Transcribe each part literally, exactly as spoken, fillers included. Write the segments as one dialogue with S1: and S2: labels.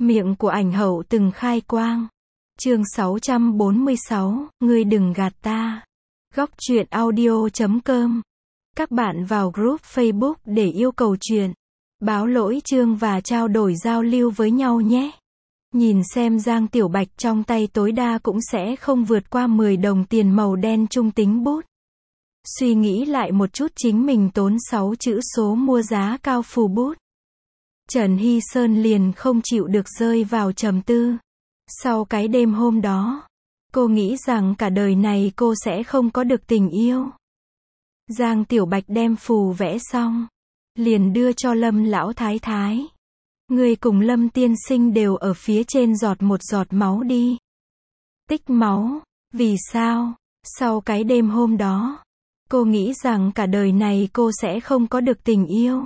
S1: Miệng của ảnh hậu từng khai quang. Chương sáu trăm bốn mươi sáu, ngươi đừng gạt ta. Góc truyện audio chấm com. Các bạn vào group Facebook để yêu cầu truyện, báo lỗi chương và trao đổi giao lưu với nhau nhé. Nhìn xem Giang Tiểu Bạch trong tay tối đa cũng sẽ không vượt qua mười đồng tiền màu đen trung tính bút. Suy nghĩ lại một chút, chính mình tốn sáu chữ số mua giá cao phù bút. Trần Hy Sơn liền không chịu được rơi vào trầm tư. Sau cái đêm hôm đó, cô nghĩ rằng cả đời này cô sẽ không có được tình yêu. Giang Tiểu Bạch đem phù vẽ xong, liền đưa cho Lâm lão thái thái. Người cùng Lâm tiên sinh đều ở phía trên giọt một giọt máu đi. Tích máu, vì sao? Sau cái đêm hôm đó, cô nghĩ rằng cả đời này cô sẽ không có được tình yêu.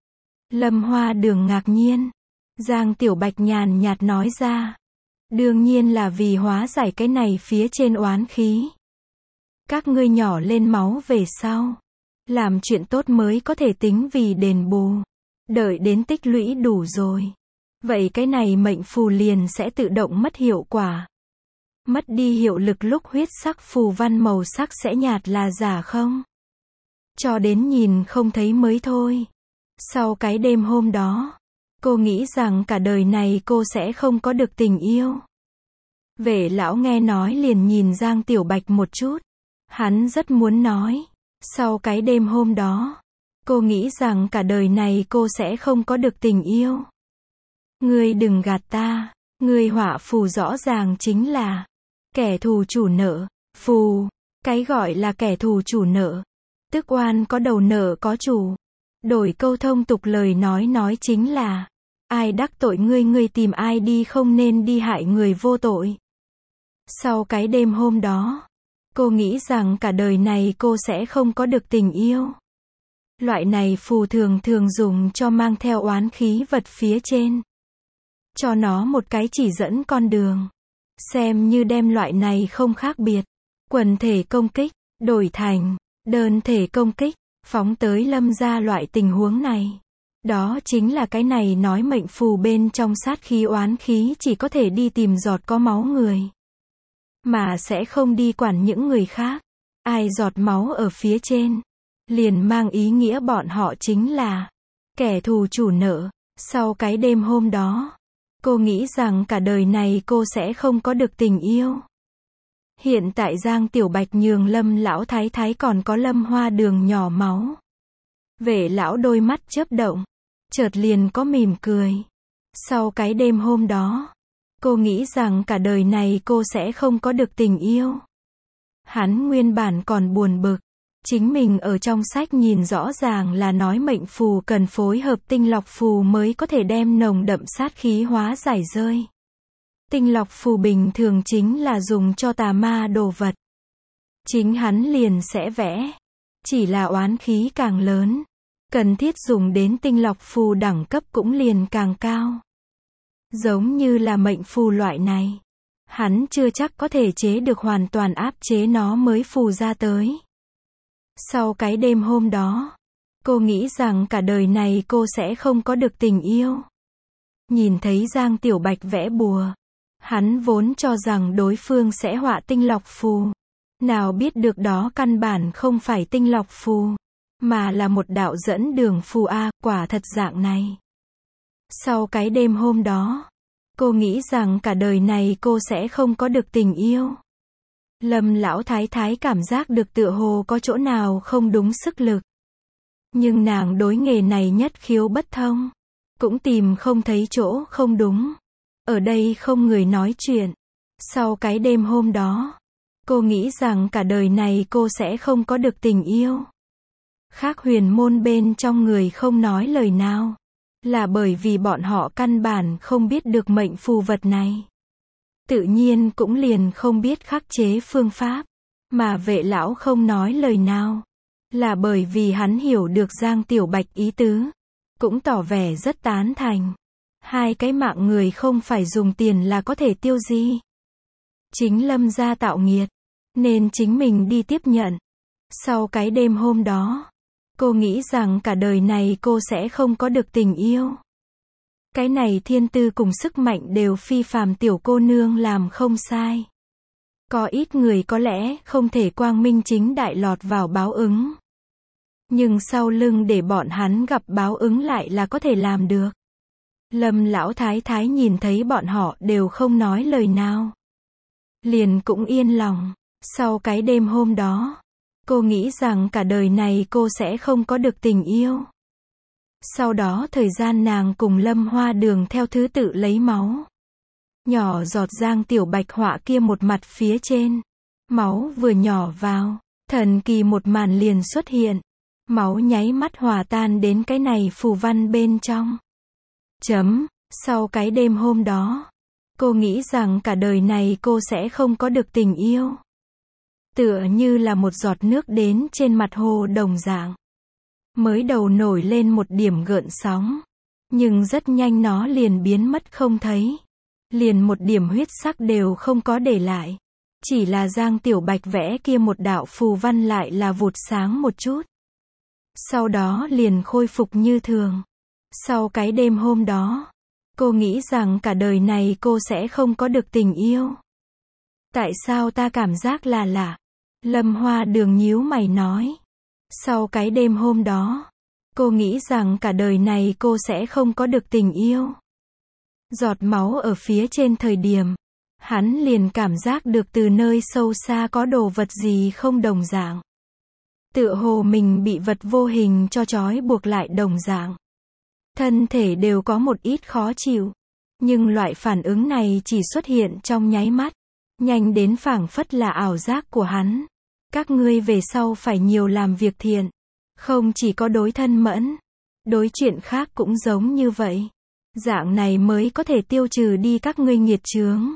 S1: Lâm Hoa Đường ngạc nhiên. Giang Tiểu Bạch nhàn nhạt nói ra. Đương nhiên là vì hóa giải cái này phía trên oán khí. Các ngươi nhỏ lên máu về sau, làm chuyện tốt mới có thể tính vì đền bù. Đợi đến tích lũy đủ rồi, vậy cái này mệnh phù liền sẽ tự động mất hiệu quả. Mất đi hiệu lực lúc huyết sắc phù văn màu sắc sẽ nhạt là giả không? Cho đến nhìn không thấy mới thôi. Sau cái đêm hôm đó, cô nghĩ rằng cả đời này cô sẽ không có được tình yêu. Vệ lão nghe nói liền nhìn Giang Tiểu Bạch một chút. Hắn rất muốn nói. Sau cái đêm hôm đó, cô nghĩ rằng cả đời này cô sẽ không có được tình yêu. Ngươi đừng gạt ta. Ngươi họa phù rõ ràng chính là kẻ thù chủ nợ. Phù, cái gọi là kẻ thù chủ nợ, tức oan có đầu nợ có chủ. Đổi câu thông tục lời nói nói chính là ai đắc tội ngươi, ngươi tìm ai đi, không nên đi hại người vô tội. Sau cái đêm hôm đó, cô nghĩ rằng cả đời này cô sẽ không có được tình yêu. Loại này phù thường thường dùng cho mang theo oán khí vật phía trên. Cho nó một cái chỉ dẫn con đường. Xem như đem loại này không khác biệt. Quần thể công kích, đổi thành đơn thể công kích, phóng tới Lâm gia loại tình huống này. Đó chính là cái này nói mệnh phù bên trong sát khí oán khí chỉ có thể đi tìm giọt có máu người. Mà sẽ không đi quản những người khác. Ai giọt máu ở phía trên, liền mang ý nghĩa bọn họ chính là kẻ thù chủ nợ. Sau cái đêm hôm đó, cô nghĩ rằng cả đời này cô sẽ không có được tình yêu. Hiện tại Giang Tiểu Bạch nhường Lâm lão thái thái còn có Lâm Hoa Đường nhỏ máu. Vệ lão đôi mắt chớp động, chợt liền có mỉm cười. Sau cái đêm hôm đó, cô nghĩ rằng cả đời này cô sẽ không có được tình yêu. Hắn nguyên bản còn buồn bực, chính mình ở trong sách nhìn rõ ràng là nói mệnh phù cần phối hợp tinh lọc phù mới có thể đem nồng đậm sát khí hóa giải rơi. Tinh lọc phù bình thường chính là dùng cho tà ma đồ vật. Chính hắn liền sẽ vẽ. Chỉ là oán khí càng lớn, cần thiết dùng đến tinh lọc phù đẳng cấp cũng liền càng cao. Giống như là mệnh phù loại này, hắn chưa chắc có thể chế được hoàn toàn áp chế nó mới phù ra tới. Sau cái đêm hôm đó, cô nghĩ rằng cả đời này cô sẽ không có được tình yêu. Nhìn thấy Giang Tiểu Bạch vẽ bùa, hắn vốn cho rằng đối phương sẽ họa tinh lọc phù. Nào biết được đó căn bản không phải tinh lọc phù, mà là một đạo dẫn đường phù a, quả thật dạng này. Sau cái đêm hôm đó, cô nghĩ rằng cả đời này cô sẽ không có được tình yêu. Lâm lão thái thái cảm giác được tựa hồ có chỗ nào không đúng sức lực. Nhưng nàng đối nghề này nhất khiếu bất thông, cũng tìm không thấy chỗ không đúng. Ở đây không người nói chuyện. Sau cái đêm hôm đó, cô nghĩ rằng cả đời này cô sẽ không có được tình yêu. Khác huyền môn bên trong người không nói lời nào, là bởi vì bọn họ căn bản không biết được mệnh phù vật này. Tự nhiên cũng liền không biết khắc chế phương pháp. Mà vệ lão không nói lời nào, là bởi vì hắn hiểu được Giang Tiểu Bạch ý tứ, cũng tỏ vẻ rất tán thành. Hai cái mạng người không phải dùng tiền là có thể tiêu di. Chính Lâm gia tạo nghiệt, nên chính mình đi tiếp nhận. Sau cái đêm hôm đó, cô nghĩ rằng cả đời này cô sẽ không có được tình yêu. Cái này thiên tư cùng sức mạnh đều phi phàm, tiểu cô nương làm không sai. Có ít người có lẽ không thể quang minh chính đại lọt vào báo ứng. Nhưng sau lưng để bọn hắn gặp báo ứng lại là có thể làm được. Lâm lão thái thái nhìn thấy bọn họ đều không nói lời nào. Liền cũng yên lòng. Sau cái đêm hôm đó, cô nghĩ rằng cả đời này cô sẽ không có được tình yêu. Sau đó thời gian nàng cùng Lâm Hoa Đường theo thứ tự lấy máu. Nhỏ giọt Giang Tiểu Bạch họa kia một mặt phía trên. Máu vừa nhỏ vào, thần kỳ một màn liền xuất hiện. Máu nháy mắt hòa tan đến cái này phù văn bên trong. Chấm, sau cái đêm hôm đó, cô nghĩ rằng cả đời này cô sẽ không có được tình yêu. Tựa như là một giọt nước đến trên mặt hồ đồng dạng. Mới đầu nổi lên một điểm gợn sóng. Nhưng rất nhanh nó liền biến mất không thấy. Liền một điểm huyết sắc đều không có để lại. Chỉ là Giang Tiểu Bạch vẽ kia một đạo phù văn lại là vụt sáng một chút. Sau đó liền khôi phục như thường. Sau cái đêm hôm đó, cô nghĩ rằng cả đời này cô sẽ không có được tình yêu. Tại sao ta cảm giác là lạ? Lâm Hoa Đường nhíu mày nói. Sau cái đêm hôm đó, cô nghĩ rằng cả đời này cô sẽ không có được tình yêu. Giọt máu ở phía trên thời điểm, hắn liền cảm giác được từ nơi sâu xa có đồ vật gì không đồng dạng. Tựa hồ mình bị vật vô hình cho trói buộc lại đồng dạng. Thân thể đều có một ít khó chịu. Nhưng loại phản ứng này chỉ xuất hiện trong nháy mắt. Nhanh đến phảng phất là ảo giác của hắn. Các ngươi về sau phải nhiều làm việc thiện. Không chỉ có đối thân mẫn. Đối chuyện khác cũng giống như vậy. Dạng này mới có thể tiêu trừ đi các ngươi nghiệt chướng.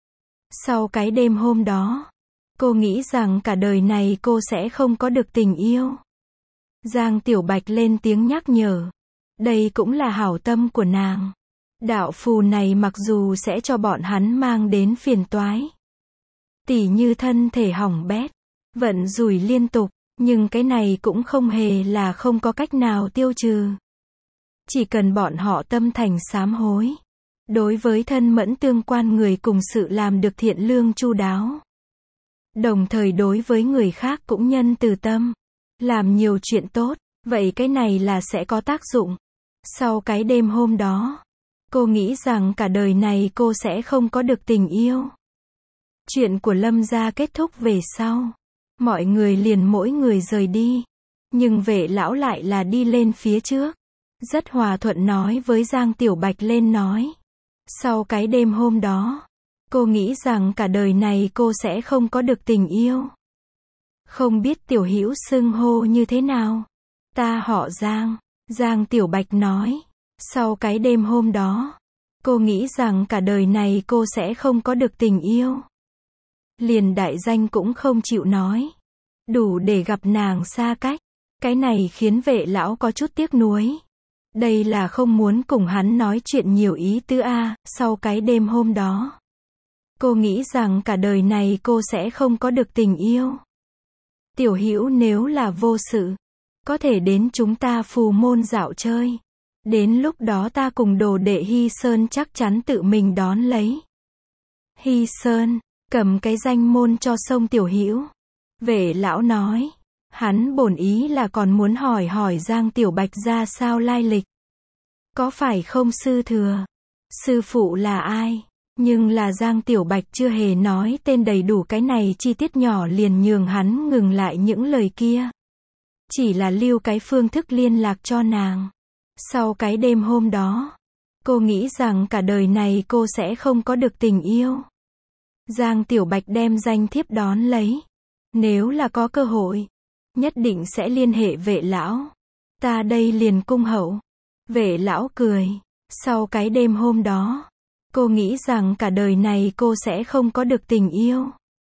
S1: Sau cái đêm hôm đó, cô nghĩ rằng cả đời này cô sẽ không có được tình yêu. Giang Tiểu Bạch lên tiếng nhắc nhở. Đây cũng là hảo tâm của nàng. Đạo phù này mặc dù sẽ cho bọn hắn mang đến phiền toái. Tỉ như thân thể hỏng bét, vận rủi liên tục, nhưng cái này cũng không hề là không có cách nào tiêu trừ. Chỉ cần bọn họ tâm thành sám hối. Đối với thân mẫn tương quan người cùng sự làm được thiện lương chu đáo. Đồng thời đối với người khác cũng nhân từ tâm. Làm nhiều chuyện tốt, vậy cái này là sẽ có tác dụng. Sau cái đêm hôm đó, cô nghĩ rằng cả đời này cô sẽ không có được tình yêu. Chuyện của Lâm gia kết thúc về sau. Mọi người liền mỗi người rời đi. Nhưng vệ lão lại là đi lên phía trước. Rất hòa thuận nói với Giang Tiểu Bạch lên nói. Sau cái đêm hôm đó, cô nghĩ rằng cả đời này cô sẽ không có được tình yêu. Không biết Tiểu Hữu xưng hô như thế nào? Ta họ Giang. Giang Tiểu Bạch nói. Sau cái đêm hôm đó, cô nghĩ rằng cả đời này cô sẽ không có được tình yêu. Liền đại danh cũng không chịu nói. Đủ để gặp nàng xa cách. Cái này khiến vệ lão có chút tiếc nuối. Đây là không muốn cùng hắn nói chuyện nhiều ý tứ a. Sau cái đêm hôm đó, cô nghĩ rằng cả đời này cô sẽ không có được tình yêu. Tiểu Hữu nếu là vô sự, có thể đến chúng ta phù môn dạo chơi. Đến lúc đó ta cùng đồ đệ Hy Sơn chắc chắn tự mình đón lấy. Hy Sơn, cầm cái danh môn cho sông Tiểu Hữu. Vệ lão nói. Hắn bổn ý là còn muốn hỏi hỏi Giang Tiểu Bạch ra sao lai lịch. Có phải không sư thừa? Sư phụ là ai? Nhưng là Giang Tiểu Bạch chưa hề nói tên đầy đủ cái này chi tiết nhỏ liền nhường hắn ngừng lại những lời kia. Chỉ là lưu cái phương thức liên lạc cho nàng. Sau cái đêm hôm đó, cô nghĩ rằng cả đời này cô sẽ không có được tình yêu. Giang Tiểu Bạch đem danh thiếp đón lấy. Nếu là có cơ hội, nhất định sẽ liên hệ vệ lão. Ta đây liền cung hậu. Vệ lão cười. Sau cái đêm hôm đó, cô nghĩ rằng cả đời này cô sẽ không có được tình yêu.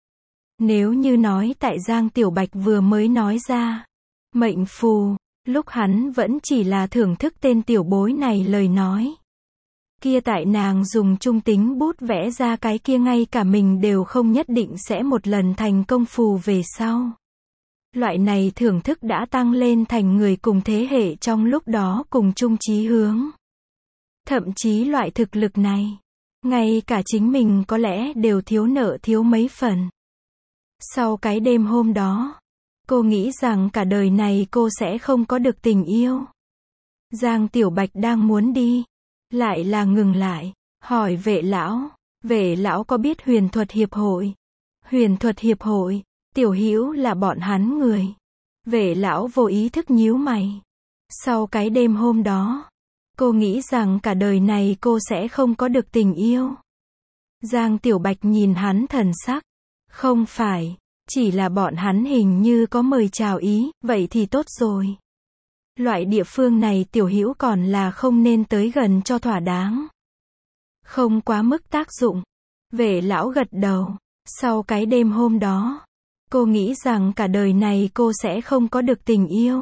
S1: Nếu như nói tại Giang Tiểu Bạch vừa mới nói ra mệnh phù, lúc hắn vẫn chỉ là thưởng thức tên tiểu bối này lời nói. Kia tại nàng dùng trung tính bút vẽ ra cái kia ngay cả mình đều không nhất định sẽ một lần thành công phù về sau. Loại này thưởng thức đã tăng lên thành người cùng thế hệ trong lúc đó cùng chung chí hướng. Thậm chí loại thực lực này, ngay cả chính mình có lẽ đều thiếu nợ thiếu mấy phần. Sau cái đêm hôm đó, cô nghĩ rằng cả đời này cô sẽ không có được tình yêu. Giang Tiểu Bạch đang muốn đi, lại là ngừng lại, hỏi Vệ lão, Vệ lão có biết Huyền Thuật Hiệp hội? Huyền Thuật Hiệp hội, Tiểu Hữu là bọn hắn người. Vệ lão vô ý thức nhíu mày. Sau cái đêm hôm đó, cô nghĩ rằng cả đời này cô sẽ không có được tình yêu. Giang Tiểu Bạch nhìn hắn thần sắc. Không phải, chỉ là bọn hắn hình như có mời chào ý, vậy thì tốt rồi. Loại địa phương này Tiểu Hữu còn là không nên tới gần cho thỏa đáng. Không quá mức tác dụng. Vệ lão gật đầu. Sau cái đêm hôm đó, cô nghĩ rằng cả đời này cô sẽ không có được tình yêu.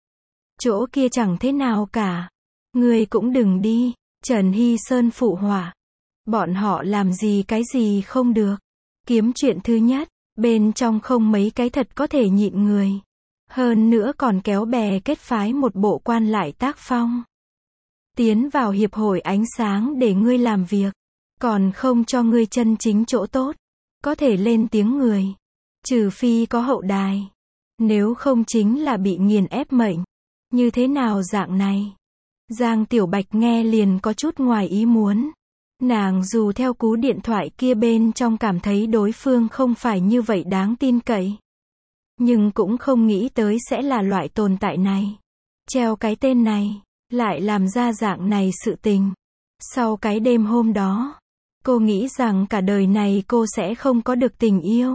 S1: Chỗ kia chẳng thế nào cả. Ngươi cũng đừng đi. Trần Hy Sơn phụ họa. Bọn họ làm gì cái gì không được. Kiếm chuyện thứ nhất, bên trong không mấy cái thật có thể nhịn người. Hơn nữa còn kéo bè kết phái một bộ quan lại tác phong. Tiến vào hiệp hội ánh sáng để ngươi làm việc, còn không cho ngươi chân chính chỗ tốt, có thể lên tiếng người. Trừ phi có hậu đài. Nếu không chính là bị nghiền ép mệnh. Như thế nào dạng này? Giang Tiểu Bạch nghe liền có chút ngoài ý muốn. Nàng dù theo cú điện thoại kia bên trong cảm thấy đối phương không phải như vậy đáng tin cậy. Nhưng cũng không nghĩ tới sẽ là loại tồn tại này. Treo cái tên này, lại làm ra dạng này sự tình. Sau cái đêm hôm đó, cô nghĩ rằng cả đời này cô sẽ không có được tình yêu.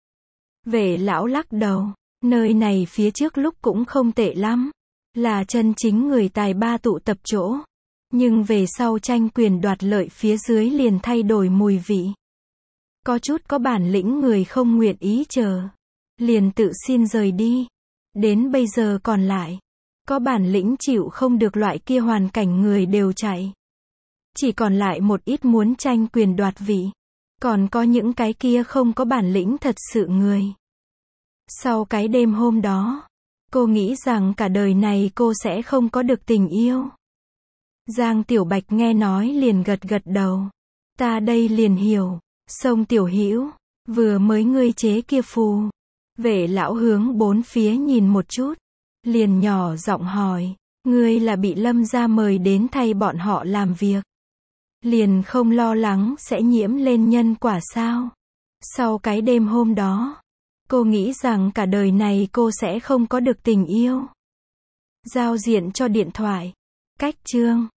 S1: Vệ lão lắc đầu, nơi này phía trước lúc cũng không tệ lắm. Là chân chính người tài ba tụ tập chỗ. Nhưng về sau tranh quyền đoạt lợi phía dưới liền thay đổi mùi vị. Có chút có bản lĩnh người không nguyện ý chờ. Liền tự xin rời đi. Đến bây giờ còn lại. Có bản lĩnh chịu không được loại kia hoàn cảnh người đều chạy. Chỉ còn lại một ít muốn tranh quyền đoạt vị. Còn có những cái kia không có bản lĩnh thật sự người. Sau cái đêm hôm đó, cô nghĩ rằng cả đời này cô sẽ không có được tình yêu. Giang Tiểu Bạch nghe nói liền gật gật đầu. Ta đây liền hiểu. Sông Tiểu Hữu, vừa mới ngươi chế kia phù. Vệ lão hướng bốn phía nhìn một chút. Liền nhỏ giọng hỏi. Ngươi là bị Lâm gia mời đến thay bọn họ làm việc. Liền không lo lắng sẽ nhiễm lên nhân quả sao? Sau cái đêm hôm đó, cô nghĩ rằng cả đời này cô sẽ không có được tình yêu. Giao diện cho điện thoại. Cách chương